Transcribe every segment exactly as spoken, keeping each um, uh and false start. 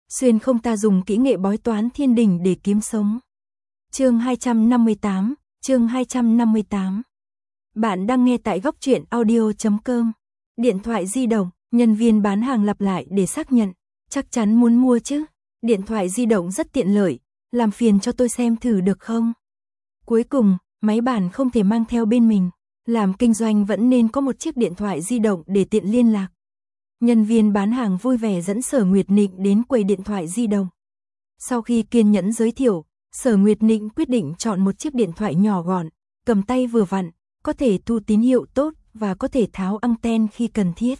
xuyên không ta dùng kỹ nghệ bói toán thiên đình để kiếm sống. Chương hai trăm năm mươi tám, chương hai trăm năm mươi tám. Bạn đang nghe tại góc truyện audio chấm com. Điện thoại di động, nhân viên bán hàng lặp lại để xác nhận, chắc chắn muốn mua chứ. Điện thoại di động rất tiện lợi, làm phiền cho tôi xem thử được không? Cuối cùng, máy bàn không thể mang theo bên mình, làm kinh doanh vẫn nên có một chiếc điện thoại di động để tiện liên lạc. Nhân viên bán hàng vui vẻ dẫn Sở Nguyệt Nịnh đến quầy điện thoại di động. Sau khi kiên nhẫn giới thiệu, Sở Nguyệt Nịnh quyết định chọn một chiếc điện thoại nhỏ gọn, cầm tay vừa vặn, có thể thu tín hiệu tốt và có thể tháo anten khi cần thiết.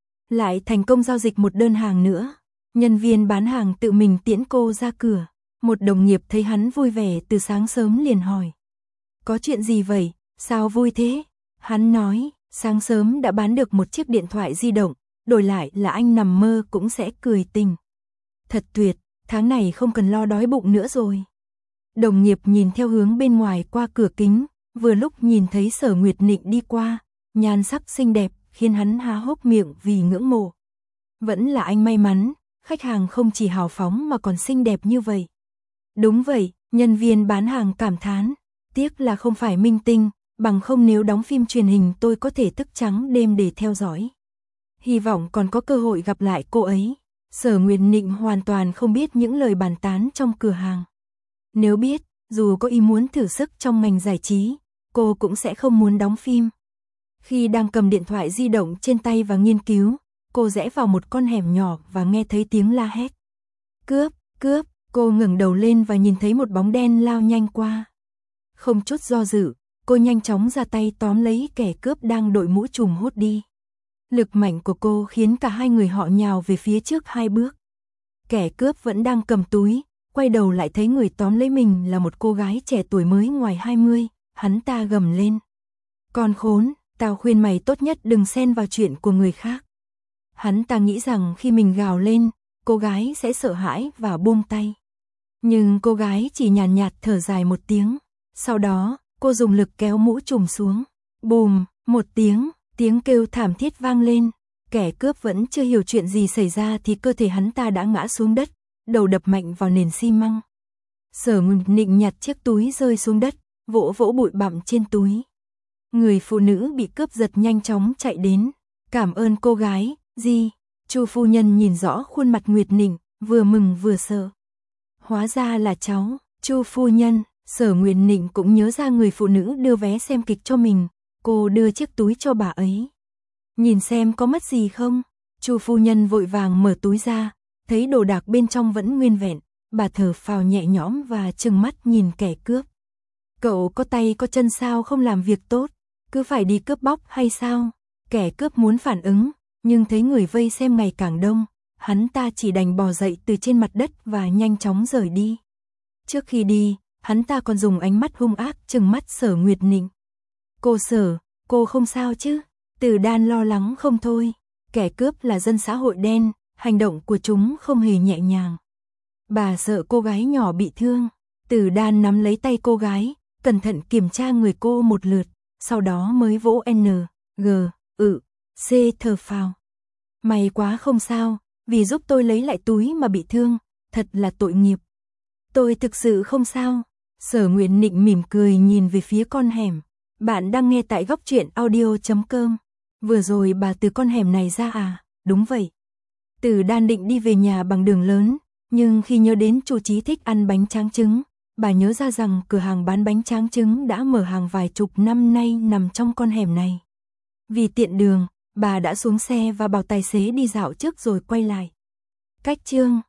Lại thành công giao dịch một đơn hàng nữa. Nhân viên bán hàng tự mình tiễn cô ra cửa. Một đồng nghiệp thấy hắn vui vẻ từ sáng sớm liền hỏi: có chuyện gì vậy, sao vui thế? Hắn nói, sáng sớm đã bán được một chiếc điện thoại di động, đổi lại là anh nằm mơ cũng sẽ cười tình. Thật tuyệt, tháng này không cần lo đói bụng nữa rồi. Đồng nghiệp nhìn theo hướng bên ngoài qua cửa kính, vừa lúc nhìn thấy Sở Nguyệt Nịnh đi qua, nhan sắc xinh đẹp khiến hắn há hốc miệng vì ngưỡng mộ. Vẫn là anh may mắn, khách hàng không chỉ hào phóng mà còn xinh đẹp như vậy. Đúng vậy, nhân viên bán hàng cảm thán, tiếc là không phải minh tinh, bằng không nếu đóng phim truyền hình tôi có thể thức trắng đêm để theo dõi. Hy vọng còn có cơ hội gặp lại cô ấy. Sở Nguyệt Nịnh hoàn toàn không biết những lời bàn tán trong cửa hàng. Nếu biết, dù có ý muốn thử sức trong ngành giải trí, cô cũng sẽ không muốn đóng phim. Khi đang cầm điện thoại di động trên tay và nghiên cứu, cô rẽ vào một con hẻm nhỏ và nghe thấy tiếng la hét. Cướp, cướp, cô ngẩng đầu lên và nhìn thấy một bóng đen lao nhanh qua. Không chút do dự, cô nhanh chóng ra tay tóm lấy kẻ cướp đang đội mũ trùm hốt đi. Lực mạnh của cô khiến cả hai người họ nhào về phía trước hai bước. Kẻ cướp vẫn đang cầm túi, quay đầu lại thấy người tóm lấy mình là một cô gái trẻ tuổi mới ngoài hai mươi, hắn ta gầm lên. Con khốn, tao khuyên mày tốt nhất đừng xen vào chuyện của người khác. Hắn ta nghĩ rằng khi mình gào lên, cô gái sẽ sợ hãi và buông tay. Nhưng cô gái chỉ nhàn nhạt, nhạt thở dài một tiếng. Sau đó, cô dùng lực kéo mũ trùm xuống. Bùm, một tiếng, tiếng kêu thảm thiết vang lên. Kẻ cướp vẫn chưa hiểu chuyện gì xảy ra thì cơ thể hắn ta đã ngã xuống đất, đầu đập mạnh vào nền xi măng. Sở Nguyệt Nịnh nhặt chiếc túi rơi xuống đất, vỗ vỗ bụi bặm trên túi. Người phụ nữ bị cướp giật nhanh chóng chạy đến. Cảm ơn cô gái, gì? Chu phu nhân nhìn rõ khuôn mặt Nguyệt Nịnh, vừa mừng vừa sợ. Hóa ra là cháu, Chu phu nhân. Sở Nguyệt Nịnh cũng nhớ ra người phụ nữ đưa vé xem kịch cho mình, cô đưa chiếc túi cho bà ấy. Nhìn xem có mất gì không? Chu phu nhân vội vàng mở túi ra, thấy đồ đạc bên trong vẫn nguyên vẹn, bà thở phào nhẹ nhõm và trừng mắt nhìn kẻ cướp. Cậu có tay có chân sao không làm việc tốt, cứ phải đi cướp bóc hay sao? Kẻ cướp muốn phản ứng, nhưng thấy người vây xem ngày càng đông, hắn ta chỉ đành bò dậy từ trên mặt đất và nhanh chóng rời đi. Trước khi đi, hắn ta còn dùng ánh mắt hung ác trừng mắt Sở Nguyệt Nịnh. Cô Sở, cô không sao chứ? Từ Đan lo lắng không thôi. Kẻ cướp là dân xã hội đen, hành động của chúng không hề nhẹ nhàng. Bà sợ cô gái nhỏ bị thương. Từ Đan nắm lấy tay cô gái, cẩn thận kiểm tra người cô một lượt, sau đó mới vỗ N, G, ự, C thở phào. May quá không sao, vì giúp tôi lấy lại túi mà bị thương, thật là tội nghiệp. Tôi thực sự không sao. Sở Nguyệt Nịnh mỉm cười nhìn về phía con hẻm. Bạn đang nghe tại góc truyện audio chấm com. Vừa rồi bà từ con hẻm này ra à? Đúng vậy. Từ Đan định đi về nhà bằng đường lớn, nhưng khi nhớ đến Chu Chí thích ăn bánh tráng trứng, bà nhớ ra rằng cửa hàng bán bánh tráng trứng đã mở hàng vài chục năm nay nằm trong con hẻm này. Vì tiện đường, bà đã xuống xe và bảo tài xế đi dạo trước rồi quay lại. Cách chương